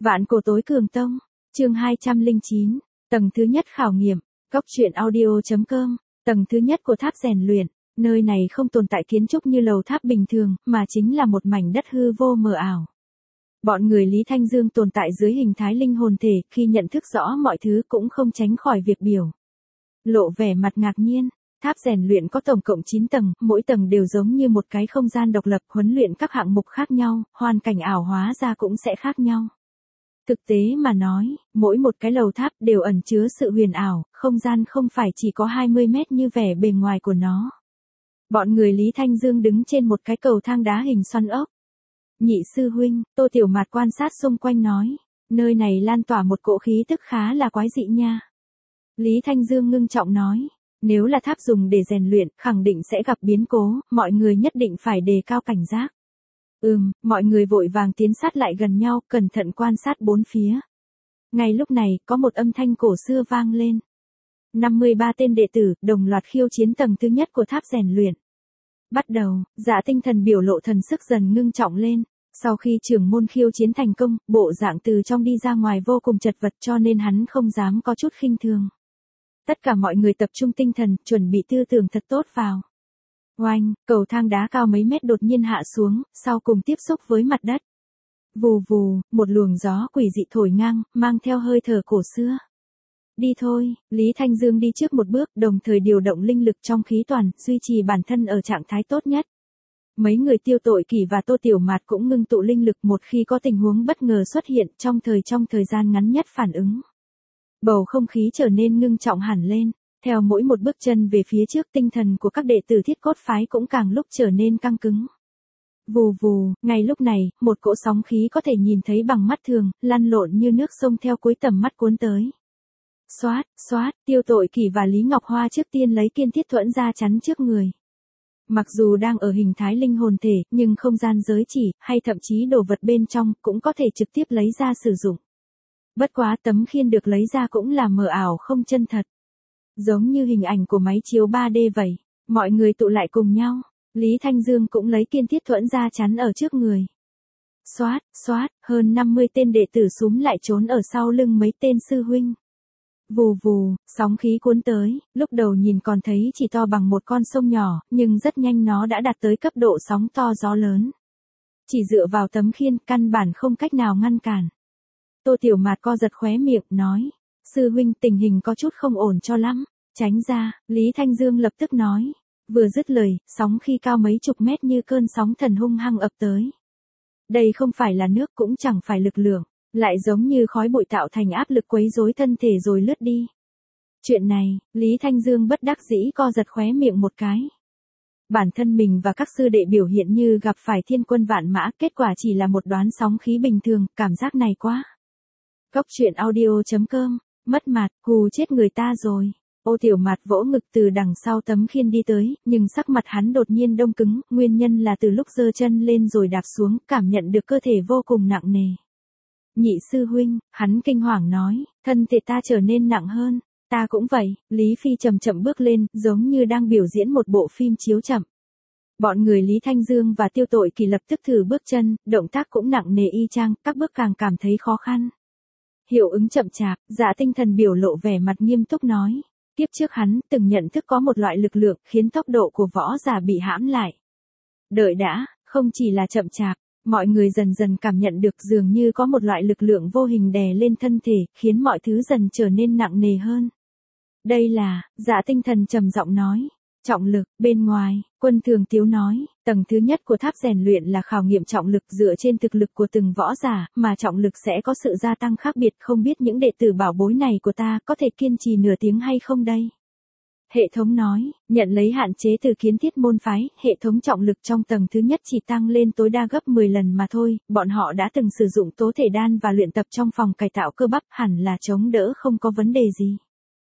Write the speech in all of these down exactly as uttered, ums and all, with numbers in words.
Vạn cổ tối cường tông, chương hai trăm lẻ chín, tầng thứ nhất khảo nghiệm, góc truyện audio chấm com, tầng thứ nhất của tháp rèn luyện, nơi này không tồn tại kiến trúc như lầu tháp bình thường, mà chính là một mảnh đất hư vô mờ ảo. Bọn người Lý Thanh Dương tồn tại dưới hình thái linh hồn thể, khi nhận thức rõ mọi thứ cũng không tránh khỏi việc biểu lộ vẻ mặt ngạc nhiên. Tháp rèn luyện có tổng cộng chín tầng, mỗi tầng đều giống như một cái không gian độc lập, huấn luyện các hạng mục khác nhau, hoàn cảnh ảo hóa ra cũng sẽ khác nhau. Thực tế mà nói, mỗi một cái lầu tháp đều ẩn chứa sự huyền ảo, không gian không phải chỉ có hai mươi mét như vẻ bề ngoài của nó. Bọn người Lý Thanh Dương đứng trên một cái cầu thang đá hình xoắn ốc. Nhị sư huynh, Tô Tiểu Mạt quan sát xung quanh nói, nơi này lan tỏa một cỗ khí tức khá là quái dị nha. Lý Thanh Dương ngưng trọng nói, nếu là tháp dùng để rèn luyện, khẳng định sẽ gặp biến cố, mọi người nhất định phải đề cao cảnh giác. Ừm, mọi người vội vàng tiến sát lại gần nhau, cẩn thận quan sát bốn phía. Ngay lúc này, có một âm thanh cổ xưa vang lên. năm mươi ba tên đệ tử, đồng loạt khiêu chiến tầng thứ nhất của tháp rèn luyện. Bắt đầu, Dạ Tinh Thần biểu lộ thần sức dần ngưng trọng lên. Sau khi trưởng môn khiêu chiến thành công, bộ dạng từ trong đi ra ngoài vô cùng chật vật, cho nên hắn không dám có chút khinh thường. Tất cả mọi người tập trung tinh thần, chuẩn bị tư tưởng thật tốt vào. Oanh, cầu thang đá cao mấy mét đột nhiên hạ xuống, sau cùng tiếp xúc với mặt đất. Vù vù, một luồng gió quỷ dị thổi ngang, mang theo hơi thở cổ xưa. Đi thôi, Lý Thanh Dương đi trước một bước, đồng thời điều động linh lực trong khí toàn, duy trì bản thân ở trạng thái tốt nhất. Mấy người Tiêu Tội Kỷ và Tô Tiểu Mạt cũng ngưng tụ linh lực, một khi có tình huống bất ngờ xuất hiện, trong thời trong thời gian ngắn nhất phản ứng. Bầu không khí trở nên ngưng trọng hẳn lên, theo mỗi một bước chân về phía trước, tinh thần của các đệ tử Thiết Cốt phái cũng càng lúc trở nên căng cứng. Vù vù, ngay lúc này, một cỗ sóng khí có thể nhìn thấy bằng mắt thường, lăn lộn như nước sông theo cuối tầm mắt cuốn tới. Xoát, xoát, Tiêu Tội Kỷ và Lý Ngọc Hoa trước tiên lấy Kiên Thiết Thuẫn ra chắn trước người. Mặc dù đang ở hình thái linh hồn thể, nhưng không gian giới chỉ, hay thậm chí đồ vật bên trong, cũng có thể trực tiếp lấy ra sử dụng. Bất quá tấm khiên được lấy ra cũng là mờ ảo không chân thật. Giống như hình ảnh của máy chiếu ba D vậy. Mọi người tụ lại cùng nhau. Lý Thanh Dương cũng lấy Kiên Thiết Thuẫn ra chắn ở trước người. Xoát, xoát, hơn năm mươi tên đệ tử súm lại trốn ở sau lưng mấy tên sư huynh. Vù vù, sóng khí cuốn tới, lúc đầu nhìn còn thấy chỉ to bằng một con sông nhỏ, nhưng rất nhanh nó đã đạt tới cấp độ sóng to gió lớn. Chỉ dựa vào tấm khiên, căn bản không cách nào ngăn cản. Tô Tiểu Mạt co giật khóe miệng, nói, sư huynh tình hình có chút không ổn cho lắm, tránh ra, Lý Thanh Dương lập tức nói. Vừa dứt lời, sóng khí cao mấy chục mét như cơn sóng thần hung hăng ập tới. Đây không phải là nước cũng chẳng phải lực lượng, lại giống như khói bụi tạo thành áp lực quấy rối thân thể rồi lướt đi. Chuyện này, Lý Thanh Dương bất đắc dĩ co giật khóe miệng một cái. Bản thân mình và các sư đệ biểu hiện như gặp phải thiên quân vạn mã, kết quả chỉ là một đoán sóng khí bình thường, cảm giác này quá. Góc truyện audio chấm com, mất mặt, hù chết người ta rồi. Ô Tiểu Mạt vỗ ngực từ đằng sau tấm khiên đi tới, nhưng sắc mặt hắn đột nhiên đông cứng, nguyên nhân là từ lúc giơ chân lên rồi đạp xuống, cảm nhận được cơ thể vô cùng nặng nề. Nhị sư huynh, hắn kinh hoàng nói, thân thể ta trở nên nặng hơn, ta cũng vậy. Lý Phi chậm chậm bước lên, giống như đang biểu diễn một bộ phim chiếu chậm. Bọn người Lý Thanh Dương và Tiêu Tội Kỷ lập tức thử bước chân, động tác cũng nặng nề y chang, các bước càng cảm thấy khó khăn. Hiệu ứng chậm chạp, Dạ Tinh Thần biểu lộ vẻ mặt nghiêm túc nói. Tiếp trước hắn từng nhận thức có một loại lực lượng khiến tốc độ của võ giả bị hãm lại. Đợi đã, không chỉ là chậm chạp, mọi người dần dần cảm nhận được dường như có một loại lực lượng vô hình đè lên thân thể, khiến mọi thứ dần trở nên nặng nề hơn. Đây là, Dạ Tinh Thần trầm giọng nói, trọng lực. Bên ngoài, Quân Thường Tiếu nói, tầng thứ nhất của tháp rèn luyện là khảo nghiệm trọng lực dựa trên thực lực của từng võ giả, mà trọng lực sẽ có sự gia tăng khác biệt, không biết những đệ tử bảo bối này của ta có thể kiên trì nửa tiếng hay không đây? Hệ thống nói, nhận lấy hạn chế từ Kiến Thiết môn phái, hệ thống trọng lực trong tầng thứ nhất chỉ tăng lên tối đa gấp mười lần mà thôi, bọn họ đã từng sử dụng tố thể đan và luyện tập trong phòng cải tạo cơ bắp, hẳn là chống đỡ không có vấn đề gì.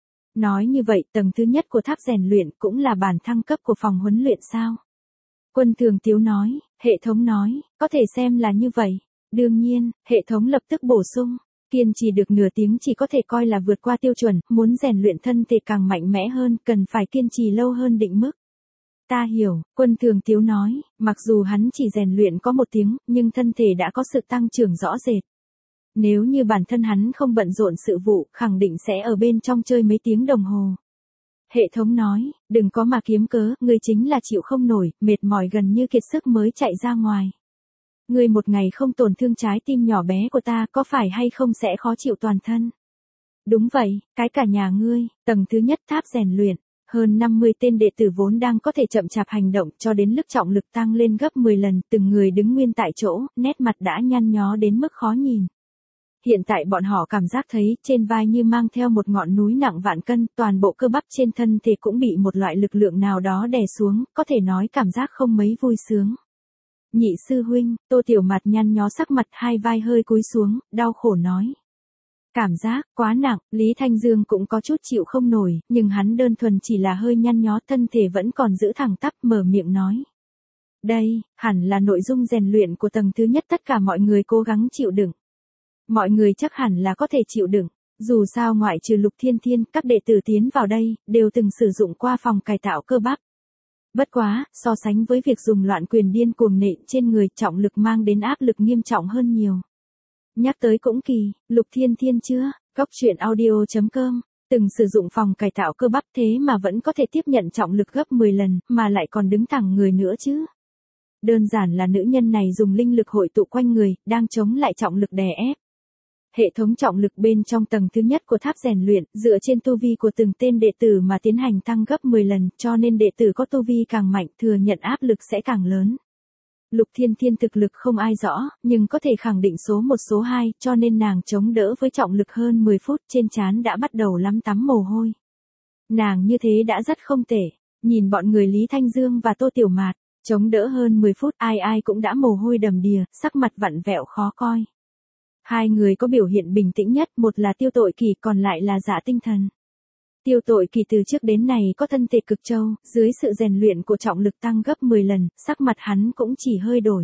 Nói như vậy, tầng thứ nhất của tháp rèn luyện cũng là bản thăng cấp của phòng huấn luyện sao? Quân Thường Tiếu nói, hệ thống nói, có thể xem là như vậy. Đương nhiên, hệ thống lập tức bổ sung, kiên trì được nửa tiếng chỉ có thể coi là vượt qua tiêu chuẩn, muốn rèn luyện thân thể càng mạnh mẽ hơn, cần phải kiên trì lâu hơn định mức. Ta hiểu, Quân Thường Tiếu nói, mặc dù hắn chỉ rèn luyện có một tiếng, nhưng thân thể đã có sự tăng trưởng rõ rệt. Nếu như bản thân hắn không bận rộn sự vụ, khẳng định sẽ ở bên trong chơi mấy tiếng đồng hồ. Hệ thống nói, đừng có mà kiếm cớ, ngươi chính là chịu không nổi, mệt mỏi gần như kiệt sức mới chạy ra ngoài. Ngươi một ngày không tổn thương trái tim nhỏ bé của ta, có phải hay không sẽ khó chịu toàn thân? Đúng vậy, cái cả nhà ngươi, tầng thứ nhất tháp rèn luyện, hơn năm mươi tên đệ tử vốn đang có thể chậm chạp hành động cho đến lúc trọng lực tăng lên gấp mười lần, từng người đứng nguyên tại chỗ, nét mặt đã nhăn nhó đến mức khó nhìn. Hiện tại bọn họ cảm giác thấy trên vai như mang theo một ngọn núi nặng vạn cân, toàn bộ cơ bắp trên thân thể cũng bị một loại lực lượng nào đó đè xuống, có thể nói cảm giác không mấy vui sướng. Nhị sư huynh, Tô Tiểu Mạt nhăn nhó sắc mặt, hai vai hơi cúi xuống, đau khổ nói. Cảm giác quá nặng, Lý Thanh Dương cũng có chút chịu không nổi, nhưng hắn đơn thuần chỉ là hơi nhăn nhó, thân thể vẫn còn giữ thẳng tắp, mở miệng nói. Đây, hẳn là nội dung rèn luyện của tầng thứ nhất, tất cả mọi người cố gắng chịu đựng. Mọi người chắc hẳn là có thể chịu đựng, dù sao ngoại trừ Lục Thiên Thiên, các đệ tử tiến vào đây, đều từng sử dụng qua phòng cải tạo cơ bắp. Bất quá, so sánh với việc dùng loạn quyền điên cuồng nện trên người, trọng lực mang đến áp lực nghiêm trọng hơn nhiều. Nhắc tới cũng kỳ, Lục Thiên Thiên chưa, Cóc Truyện Audio chấm com, từng sử dụng phòng cải tạo cơ bắp thế mà vẫn có thể tiếp nhận trọng lực gấp mười lần, mà lại còn đứng thẳng người nữa chứ. Đơn giản là nữ nhân này dùng linh lực hội tụ quanh người, đang chống lại trọng lực đè ép. Hệ thống trọng lực bên trong tầng thứ nhất của tháp rèn luyện, dựa trên tu vi của từng tên đệ tử mà tiến hành tăng gấp mười lần, cho nên đệ tử có tu vi càng mạnh, thừa nhận áp lực sẽ càng lớn. Lục Thiên Thiên thực lực không ai rõ, nhưng có thể khẳng định số một số hai, cho nên nàng chống đỡ với trọng lực hơn mười phút, trên trán đã bắt đầu lắm tắm mồ hôi. Nàng như thế đã rất không tệ, nhìn bọn người Lý Thanh Dương và Tô Tiểu Mạt, chống đỡ hơn mười phút, ai ai cũng đã mồ hôi đầm đìa, sắc mặt vặn vẹo khó coi. Hai người có biểu hiện bình tĩnh nhất, một là Tiêu Tội Kỳ, còn lại là Dạ Tinh Thần. Tiêu Tội Kỳ từ trước đến nay có thân thể cực trâu, dưới sự rèn luyện của trọng lực tăng gấp mười lần, sắc mặt hắn cũng chỉ hơi đổi.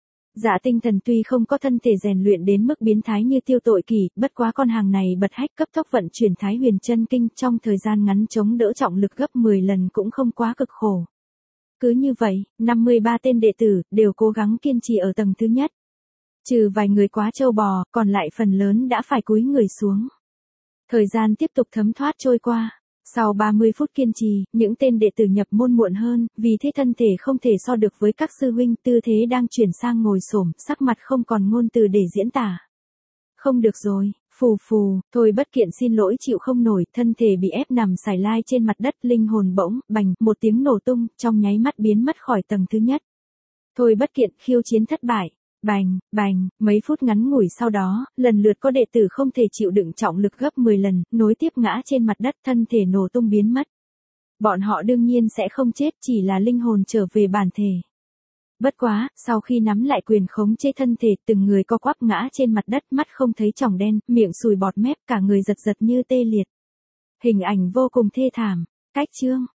Dạ Tinh Thần tuy không có thân thể rèn luyện đến mức biến thái như Tiêu Tội Kỳ, bất quá con hàng này bật hách cấp tốc vận chuyển Thái Huyền Chân Kinh, trong thời gian ngắn chống đỡ trọng lực gấp mười lần cũng không quá cực khổ. Cứ như vậy, năm mươi ba tên đệ tử đều cố gắng kiên trì ở tầng thứ nhất. Trừ vài người quá trâu bò, còn lại phần lớn đã phải cúi người xuống. Thời gian tiếp tục thấm thoát trôi qua. Sau ba mươi phút kiên trì, những tên đệ tử nhập môn muộn hơn, vì thế thân thể không thể so được với các sư huynh, tư thế đang chuyển sang ngồi xổm, sắc mặt không còn ngôn từ để diễn tả. Không được rồi, phù phù, Thôi Bất Kiện xin lỗi chịu không nổi, thân thể bị ép nằm sải lai trên mặt đất, linh hồn bỗng, bành, một tiếng nổ tung, trong nháy mắt biến mất khỏi tầng thứ nhất. Thôi Bất Kiện khiêu chiến thất bại. Bành, bành, mấy phút ngắn ngủi sau đó, lần lượt có đệ tử không thể chịu đựng trọng lực gấp mười lần, nối tiếp ngã trên mặt đất, thân thể nổ tung biến mất. Bọn họ đương nhiên sẽ không chết, chỉ là linh hồn trở về bản thể. Bất quá, sau khi nắm lại quyền khống chế thân thể, từng người co quắp ngã trên mặt đất, mắt không thấy tròng đen, miệng sùi bọt mép, cả người giật giật như tê liệt. Hình ảnh vô cùng thê thảm. Cách chương